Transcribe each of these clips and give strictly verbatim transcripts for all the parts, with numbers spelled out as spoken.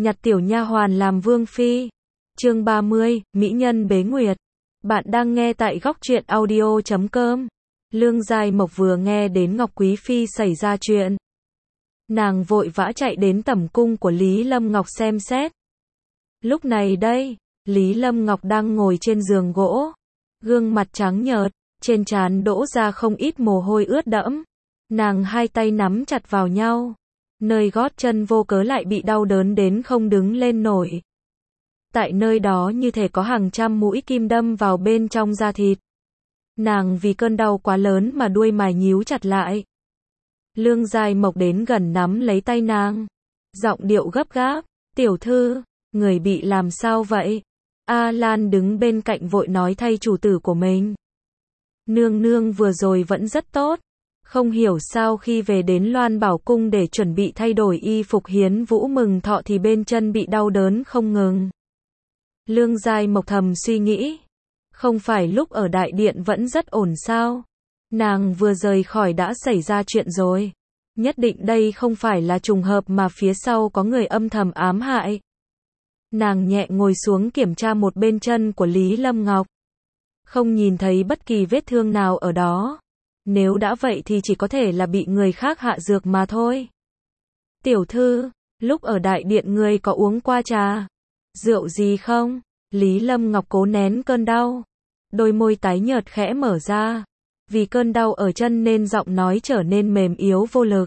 Nhặt tiểu nha hoàn làm vương phi. Chương ba mươi, Mỹ nhân bế nguyệt. Bạn đang nghe tại góc truyện audio chấm com. Lương Giai Mộc vừa nghe đến Ngọc Quý Phi xảy ra chuyện. Nàng vội vã chạy đến tẩm cung của Lý Lâm Ngọc xem xét. Lúc này đây, Lý Lâm Ngọc đang ngồi trên giường gỗ. Gương mặt trắng nhợt, trên trán đổ ra không ít mồ hôi ướt đẫm. Nàng hai tay nắm chặt vào nhau. Nơi gót chân vô cớ lại bị đau đớn đến không đứng lên nổi. Tại nơi đó như thể có hàng trăm mũi kim đâm vào bên trong da thịt. Nàng vì cơn đau quá lớn mà đuôi mày nhíu chặt lại. Lương Giai Mộc đến gần nắm lấy tay nàng. Giọng điệu gấp gáp, tiểu thư, người bị làm sao vậy? A Lan đứng bên cạnh vội nói thay chủ tử của mình. Nương nương vừa rồi vẫn rất tốt. Không hiểu sao khi về đến Loan Bảo Cung để chuẩn bị thay đổi y phục hiến vũ mừng thọ thì bên chân bị đau đớn không ngừng. Lương Giai Mộc thầm suy nghĩ. Không phải lúc ở đại điện vẫn rất ổn sao? Nàng vừa rời khỏi đã xảy ra chuyện rồi. Nhất định đây không phải là trùng hợp mà phía sau có người âm thầm ám hại. Nàng nhẹ ngồi xuống kiểm tra một bên chân của Lý Lâm Ngọc. Không nhìn thấy bất kỳ vết thương nào ở đó. Nếu đã vậy thì chỉ có thể là bị người khác hạ dược mà thôi. Tiểu thư, lúc ở đại điện người có uống qua trà, rượu gì không? Lý Lâm Ngọc cố nén cơn đau. Đôi môi tái nhợt khẽ mở ra. Vì cơn đau ở chân nên giọng nói trở nên mềm yếu vô lực.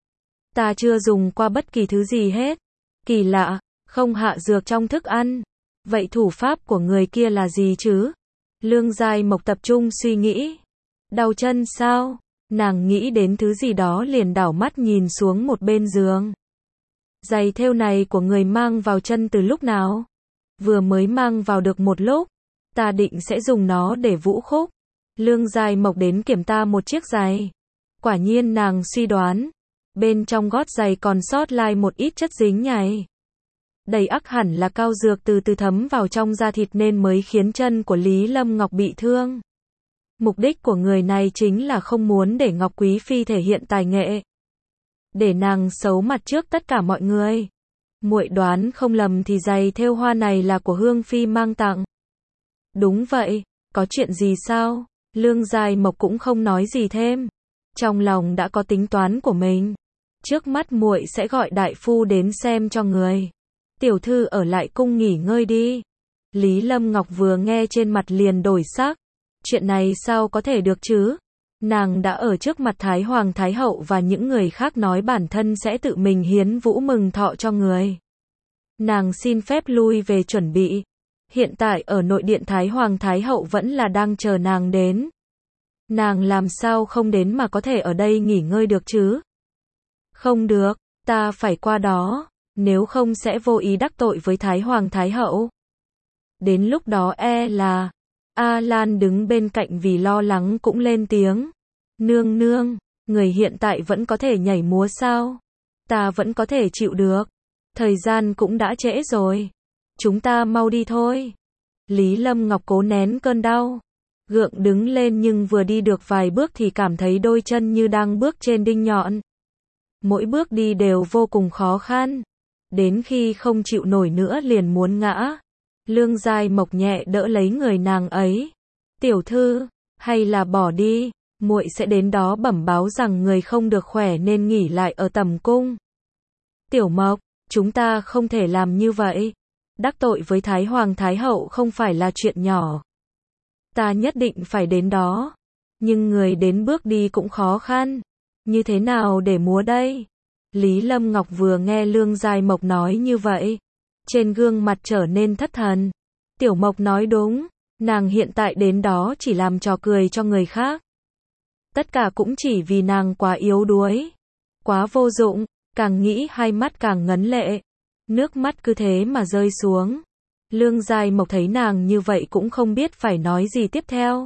Ta chưa dùng qua bất kỳ thứ gì hết. Kỳ lạ, không hạ dược trong thức ăn. Vậy thủ pháp của người kia là gì chứ? Lương Giai Mộc tập trung suy nghĩ. Đau chân sao? Nàng nghĩ đến thứ gì đó liền đảo mắt nhìn xuống một bên giường. Giày thêu này của người mang vào chân từ lúc nào? Vừa mới mang vào được một lúc. Ta định sẽ dùng nó để vũ khúc. Lương Giai Mộc đến kiểm tra một chiếc giày. Quả nhiên nàng suy đoán. Bên trong gót giày còn sót lại một ít chất dính nhầy. Đầy ắc hẳn là cao dược từ từ thấm vào trong da thịt nên mới khiến chân của Lý Lâm Ngọc bị thương. Mục đích của người này chính là không muốn để Ngọc Quý Phi thể hiện tài nghệ. Để nàng xấu mặt trước tất cả mọi người. Muội đoán không lầm thì giày thêu hoa này là của Hương Phi mang tặng. Đúng vậy, có chuyện gì sao? Lương Giai Mộc cũng không nói gì thêm. Trong lòng đã có tính toán của mình. Trước mắt muội sẽ gọi đại phu đến xem cho người. Tiểu thư ở lại cung nghỉ ngơi đi. Lý Lâm Ngọc vừa nghe trên mặt liền đổi sắc. Chuyện này sao có thể được chứ? Nàng đã ở trước mặt Thái Hoàng Thái Hậu và những người khác nói bản thân sẽ tự mình hiến vũ mừng thọ cho người. Nàng xin phép lui về chuẩn bị. Hiện tại ở nội điện Thái Hoàng Thái Hậu vẫn là đang chờ nàng đến. Nàng làm sao không đến mà có thể ở đây nghỉ ngơi được chứ? Không được, ta phải qua đó, nếu không sẽ vô ý đắc tội với Thái Hoàng Thái Hậu. Đến lúc đó e là... A Lan đứng bên cạnh vì lo lắng cũng lên tiếng. Nương nương, người hiện tại vẫn có thể nhảy múa sao? Ta vẫn có thể chịu được. Thời gian cũng đã trễ rồi. Chúng ta mau đi thôi. Lý Lâm Ngọc cố nén cơn đau. Gượng đứng lên nhưng vừa đi được vài bước thì cảm thấy đôi chân như đang bước trên đinh nhọn. Mỗi bước đi đều vô cùng khó khăn. Đến khi không chịu nổi nữa liền muốn ngã. Lương Giai Mộc nhẹ đỡ lấy người nàng ấy. Tiểu thư, hay là bỏ đi, muội sẽ đến đó bẩm báo rằng người không được khỏe nên nghỉ lại ở tẩm cung. Tiểu Mộc, chúng ta không thể làm như vậy. Đắc tội với Thái Hoàng Thái Hậu không phải là chuyện nhỏ. Ta nhất định phải đến đó. Nhưng người đến bước đi cũng khó khăn. Như thế nào để múa đây? Lý Lâm Ngọc vừa nghe Lương Giai Mộc nói như vậy. Trên gương mặt trở nên thất thần. Tiểu Mộc nói đúng, nàng hiện tại đến đó chỉ làm trò cười cho người khác. Tất cả cũng chỉ vì nàng quá yếu đuối, quá vô dụng, càng nghĩ hai mắt càng ngấn lệ. Nước mắt cứ thế mà rơi xuống. Lương Giai Mộc thấy nàng như vậy cũng không biết phải nói gì tiếp theo.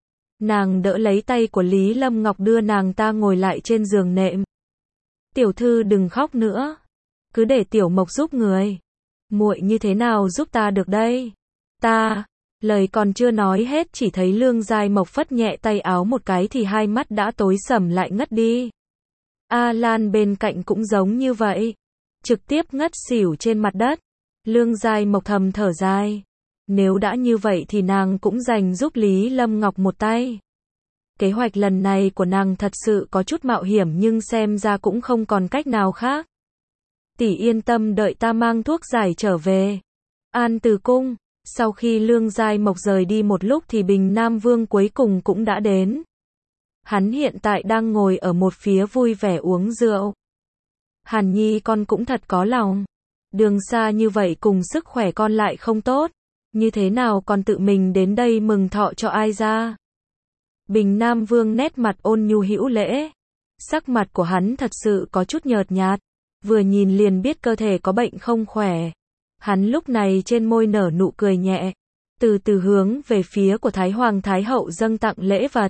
Nàng đỡ lấy tay của Lý Lâm Ngọc đưa nàng ta ngồi lại trên giường nệm. Tiểu thư đừng khóc nữa, cứ để Tiểu Mộc giúp người. Muội như thế nào giúp ta được đây? Ta, lời còn chưa nói hết chỉ thấy Lương Giai Mộc phất nhẹ tay áo một cái thì hai mắt đã tối sầm lại ngất đi. A Lan bên cạnh cũng giống như vậy. trực tiếp ngất xỉu trên mặt đất. Lương Giai Mộc thầm thở dài. Nếu đã như vậy thì nàng cũng dành giúp Lý Lâm Ngọc một tay. Kế hoạch lần này của nàng thật sự có chút mạo hiểm nhưng xem ra cũng không còn cách nào khác. Tỷ yên tâm đợi ta mang thuốc giải trở về. An Từ Cung. Sau khi Lương Giai Mộc rời đi một lúc thì Bình Nam Vương cuối cùng cũng đã đến. Hắn hiện tại đang ngồi ở một phía vui vẻ uống rượu. Hàn Nhi con cũng thật có lòng. Đường xa như vậy cùng sức khỏe con lại không tốt. Như thế nào còn tự mình đến đây mừng thọ cho ai ra? Bình Nam Vương nét mặt ôn nhu hữu lễ. Sắc mặt của hắn thật sự có chút nhợt nhạt. Vừa nhìn liền biết cơ thể có bệnh không khỏe. Hắn lúc này trên môi nở nụ cười nhẹ. Từ từ hướng về phía của Thái Hoàng Thái Hậu dâng tặng lễ vật.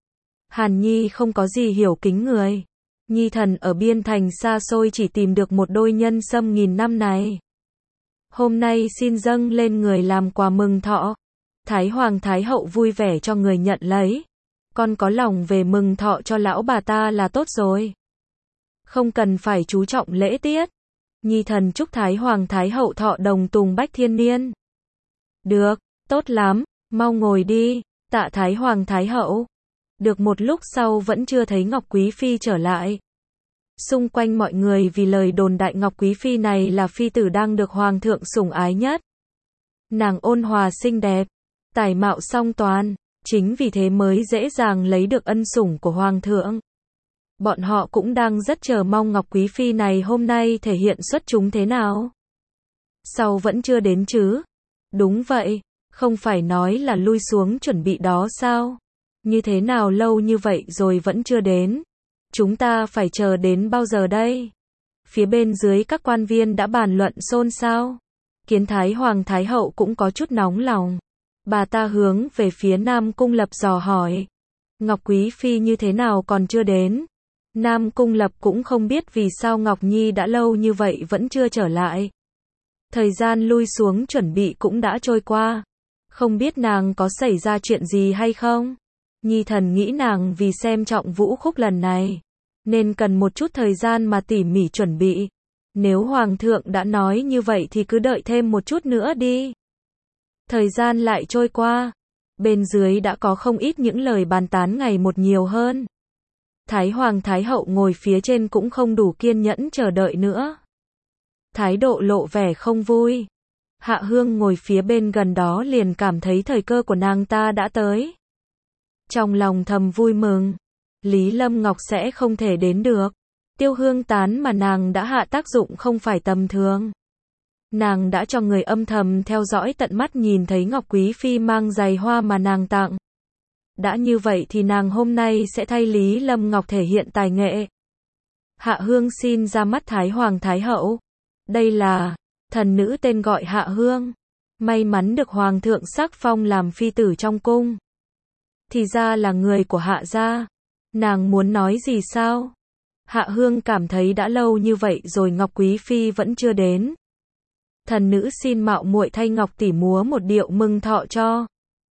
Hàn Nhi không có gì hiểu kính người. Nhi thần ở biên thành xa xôi chỉ tìm được một đôi nhân sâm nghìn năm này. Hôm nay xin dâng lên người làm quà mừng thọ. Thái Hoàng Thái Hậu vui vẻ cho người nhận lấy. Con có lòng về mừng thọ cho lão bà ta là tốt rồi. Không cần phải chú trọng lễ tiết. Nhi thần chúc Thái Hoàng Thái Hậu thọ đồng tùng bách thiên niên. Được, tốt lắm, mau ngồi đi, tạ Thái Hoàng Thái Hậu. Được một lúc sau vẫn chưa thấy Ngọc Quý Phi trở lại. Xung quanh mọi người vì lời đồn đại Ngọc Quý Phi này là phi tử đang được Hoàng thượng sủng ái nhất. Nàng ôn hòa xinh đẹp, tài mạo song toàn, chính vì thế mới dễ dàng lấy được ân sủng của Hoàng thượng. Bọn họ cũng đang rất chờ mong Ngọc Quý Phi này hôm nay thể hiện xuất chúng thế nào. Sau vẫn chưa đến chứ? Đúng vậy, không phải nói là lui xuống chuẩn bị đó sao? Như thế nào lâu như vậy rồi vẫn chưa đến? Chúng ta phải chờ đến bao giờ đây? Phía bên dưới các quan viên đã bàn luận xôn xao. Kiến Thái Hoàng Thái Hậu cũng có chút nóng lòng. Bà ta hướng về phía Nam Cung Lập dò hỏi. Ngọc Quý Phi như thế nào còn chưa đến? Nam Cung Lập cũng không biết vì sao Ngọc Nhi đã lâu như vậy vẫn chưa trở lại. Thời gian lui xuống chuẩn bị cũng đã trôi qua. Không biết nàng có xảy ra chuyện gì hay không? Nhi thần nghĩ nàng vì xem trọng vũ khúc lần này, nên cần một chút thời gian mà tỉ mỉ chuẩn bị. Nếu Hoàng thượng đã nói như vậy thì cứ đợi thêm một chút nữa đi. Thời gian lại trôi qua. Bên dưới đã có không ít những lời bàn tán ngày một nhiều hơn. Thái Hoàng Thái Hậu ngồi phía trên cũng không đủ kiên nhẫn chờ đợi nữa. Thái độ lộ vẻ không vui. Hạ Hương ngồi phía bên gần đó liền cảm thấy thời cơ của nàng ta đã tới. Trong lòng thầm vui mừng. Lý Lâm Ngọc sẽ không thể đến được. Tiêu hương tán mà nàng đã hạ tác dụng không phải tầm thường. Nàng đã cho người âm thầm theo dõi tận mắt nhìn thấy Ngọc Quý Phi mang giày hoa mà nàng tặng. Đã như vậy thì nàng hôm nay sẽ thay Lý Lâm Ngọc thể hiện tài nghệ. Hạ Hương xin ra mắt Thái Hoàng Thái Hậu. Đây là thần nữ tên gọi Hạ Hương. May mắn được Hoàng thượng sắc phong làm phi tử trong cung. Thì ra là người của Hạ gia. Nàng muốn nói gì sao? Hạ Hương cảm thấy đã lâu như vậy rồi Ngọc Quý Phi vẫn chưa đến. Thần nữ xin mạo muội thay Ngọc tỷ múa một điệu mừng thọ cho.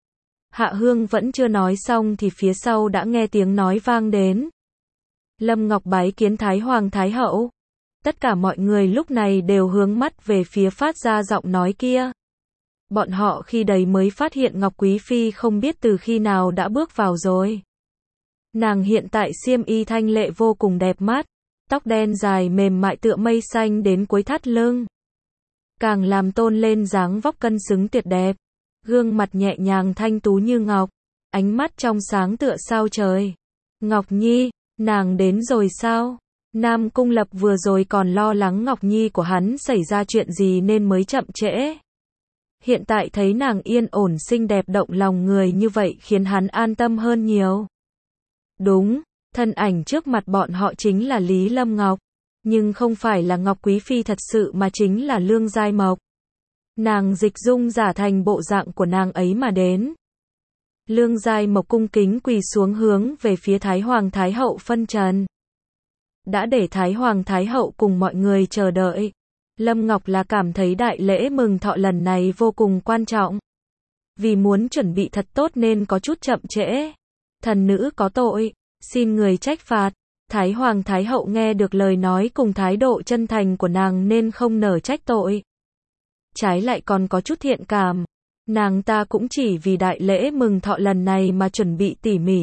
Hạ Hương vẫn chưa nói xong thì phía sau đã nghe tiếng nói vang đến. Lâm Ngọc bái kiến Thái Hoàng Thái Hậu. Tất cả mọi người lúc này đều hướng mắt về phía phát ra giọng nói kia. Bọn họ khi đấy mới phát hiện Ngọc Quý Phi không biết từ khi nào đã bước vào rồi. Nàng hiện tại xiêm y thanh lệ vô cùng đẹp mắt, tóc đen dài mềm mại tựa mây xanh đến cuối thắt lưng. Càng làm tôn lên dáng vóc cân xứng tuyệt đẹp. Gương mặt nhẹ nhàng thanh tú như ngọc, ánh mắt trong sáng tựa sao trời. Ngọc Nhi, nàng đến rồi sao? Nam Cung Lập vừa rồi còn lo lắng Ngọc Nhi của hắn xảy ra chuyện gì nên mới chậm trễ. Hiện tại thấy nàng yên ổn xinh đẹp động lòng người như vậy khiến hắn an tâm hơn nhiều. Đúng, thân ảnh trước mặt bọn họ chính là Lý Lâm Ngọc, nhưng không phải là Ngọc Quý Phi thật sự mà chính là Lương Giai Mộc. Nàng dịch dung giả thành bộ dạng của nàng ấy mà đến. Lương Giai Mộc cung kính quỳ xuống hướng về phía Thái Hoàng Thái Hậu phân trần. Đã để Thái Hoàng Thái Hậu cùng mọi người chờ đợi. Lâm Ngọc là cảm thấy đại lễ mừng thọ lần này vô cùng quan trọng. Vì muốn chuẩn bị thật tốt nên có chút chậm trễ. Thần nữ có tội, xin người trách phạt. Thái Hoàng Thái Hậu nghe được lời nói cùng thái độ chân thành của nàng nên không nỡ trách tội. Trái lại còn có chút thiện cảm. Nàng ta cũng chỉ vì đại lễ mừng thọ lần này mà chuẩn bị tỉ mỉ.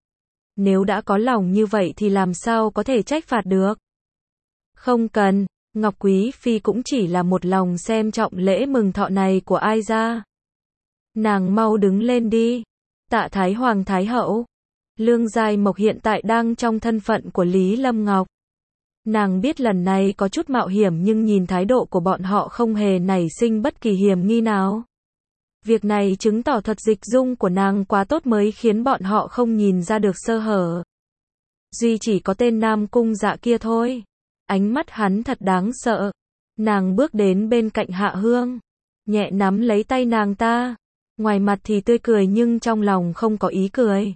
Nếu đã có lòng như vậy thì làm sao có thể trách phạt được. Không cần, Ngọc Quý Phi cũng chỉ là một lòng xem trọng lễ mừng thọ này của ai ra. Nàng mau đứng lên đi. Tạ Thái Hoàng Thái Hậu. Lương Giai Mộc hiện tại đang trong thân phận của Lý Lâm Ngọc. Nàng biết lần này có chút mạo hiểm nhưng nhìn thái độ của bọn họ không hề nảy sinh bất kỳ hiểm nghi nào. Việc này chứng tỏ thuật dịch dung của nàng quá tốt mới khiến bọn họ không nhìn ra được sơ hở. Duy chỉ có tên Nam Cung Dạ kia thôi. Ánh mắt hắn thật đáng sợ. Nàng bước đến bên cạnh Hạ Hương. Nhẹ nắm lấy tay nàng ta. Ngoài mặt thì tươi cười nhưng trong lòng không có ý cười.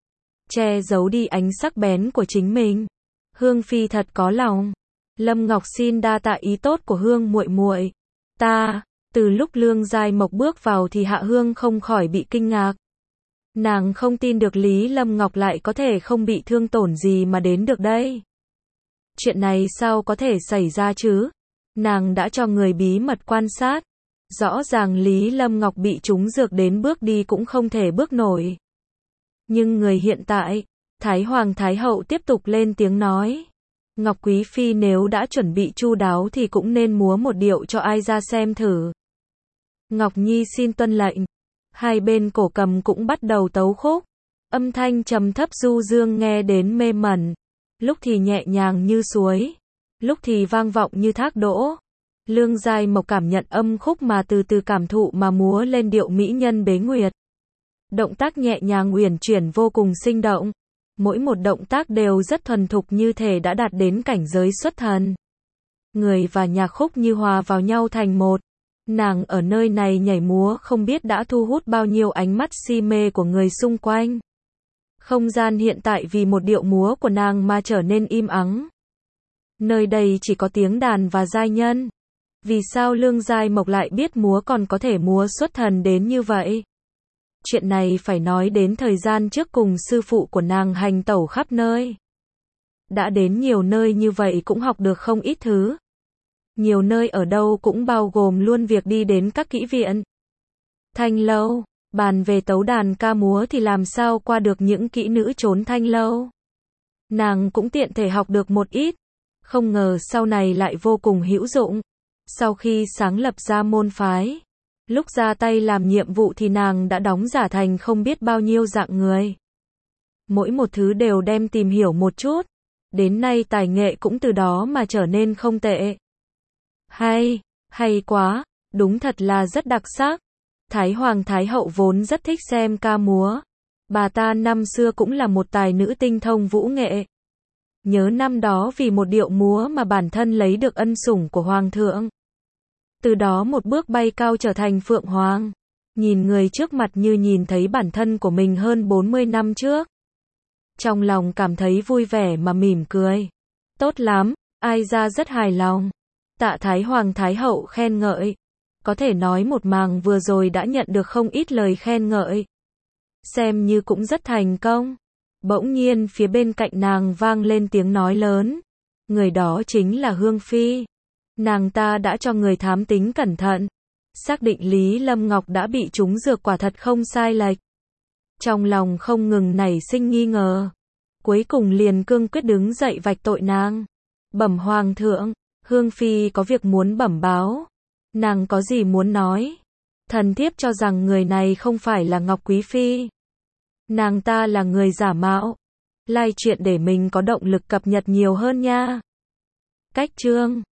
Che giấu đi ánh sắc bén của chính mình. Hương Phi thật có lòng. Lâm Ngọc xin đa tạ ý tốt của Hương muội muội. Ta, từ lúc Lương Giai Mộc bước vào thì Hạ Hương không khỏi bị kinh ngạc. Nàng không tin được Lý Lâm Ngọc lại có thể không bị thương tổn gì mà đến được đây. Chuyện này sao có thể xảy ra chứ? Nàng đã cho người bí mật quan sát. Rõ ràng Lý Lâm Ngọc bị trúng dược đến bước đi cũng không thể bước nổi. Nhưng người hiện tại, Thái Hoàng Thái Hậu tiếp tục lên tiếng nói. Ngọc Quý Phi nếu đã chuẩn bị chu đáo thì cũng nên múa một điệu cho ai ra xem thử. Ngọc Nhi xin tuân lệnh. Hai bên cổ cầm cũng bắt đầu tấu khúc. Âm thanh trầm thấp du dương nghe đến mê mẩn. Lúc thì nhẹ nhàng như suối. Lúc thì vang vọng như thác đỗ. Lương Giai Mộc cảm nhận âm khúc mà từ từ cảm thụ mà múa lên điệu mỹ nhân bế nguyệt. Động tác nhẹ nhàng uyển chuyển vô cùng sinh động. Mỗi một động tác đều rất thuần thục như thể đã đạt đến cảnh giới xuất thần. Người và nhạc khúc như hòa vào nhau thành một. Nàng ở nơi này nhảy múa không biết đã thu hút bao nhiêu ánh mắt si mê của người xung quanh. Không gian hiện tại vì một điệu múa của nàng mà trở nên im ắng. Nơi đây chỉ có tiếng đàn và giai nhân. Vì sao Lương Giai Mộc lại biết múa còn có thể múa xuất thần đến như vậy? Chuyện này phải nói đến thời gian trước cùng sư phụ của nàng hành tẩu khắp nơi. Đã đến nhiều nơi như vậy cũng học được không ít thứ. Nhiều nơi ở đâu cũng bao gồm luôn việc đi đến các kỹ viện. Thanh lâu, bàn về tấu đàn ca múa thì làm sao qua được những kỹ nữ trốn thanh lâu. Nàng cũng tiện thể học được một ít. Không ngờ sau này lại vô cùng hữu dụng. Sau khi sáng lập ra môn phái, lúc ra tay làm nhiệm vụ thì nàng đã đóng giả thành không biết bao nhiêu dạng người. Mỗi một thứ đều đem tìm hiểu một chút. Đến nay tài nghệ cũng từ đó mà trở nên không tệ. Hay, hay quá, đúng thật là rất đặc sắc. Thái Hoàng Thái Hậu vốn rất thích xem ca múa. Bà ta năm xưa cũng là một tài nữ tinh thông vũ nghệ. Nhớ năm đó vì một điệu múa mà bản thân lấy được ân sủng của Hoàng thượng. Từ đó một bước bay cao trở thành Phượng Hoàng. Nhìn người trước mặt như nhìn thấy bản thân của mình hơn bốn mươi năm trước. Trong lòng cảm thấy vui vẻ mà mỉm cười. Tốt lắm, ai ra rất hài lòng. Tạ Thái Hoàng Thái Hậu khen ngợi. Có thể nói một màng vừa rồi đã nhận được không ít lời khen ngợi. Xem như cũng rất thành công. Bỗng nhiên phía bên cạnh nàng vang lên tiếng nói lớn. Người đó chính là Hương Phi. Nàng ta đã cho người thám tính cẩn thận. Xác định Lý Lâm Ngọc đã bị trúng dược quả thật không sai lệch. Trong lòng không ngừng nảy sinh nghi ngờ. Cuối cùng liền cương quyết đứng dậy vạch tội nàng. Bẩm Hoàng thượng, Hương Phi có việc muốn bẩm báo. Nàng có gì muốn nói? Thần thiếp cho rằng người này không phải là Ngọc Quý Phi. Nàng ta là người giả mạo. Lai chuyện để mình có động lực cập nhật nhiều hơn nha. Cách chương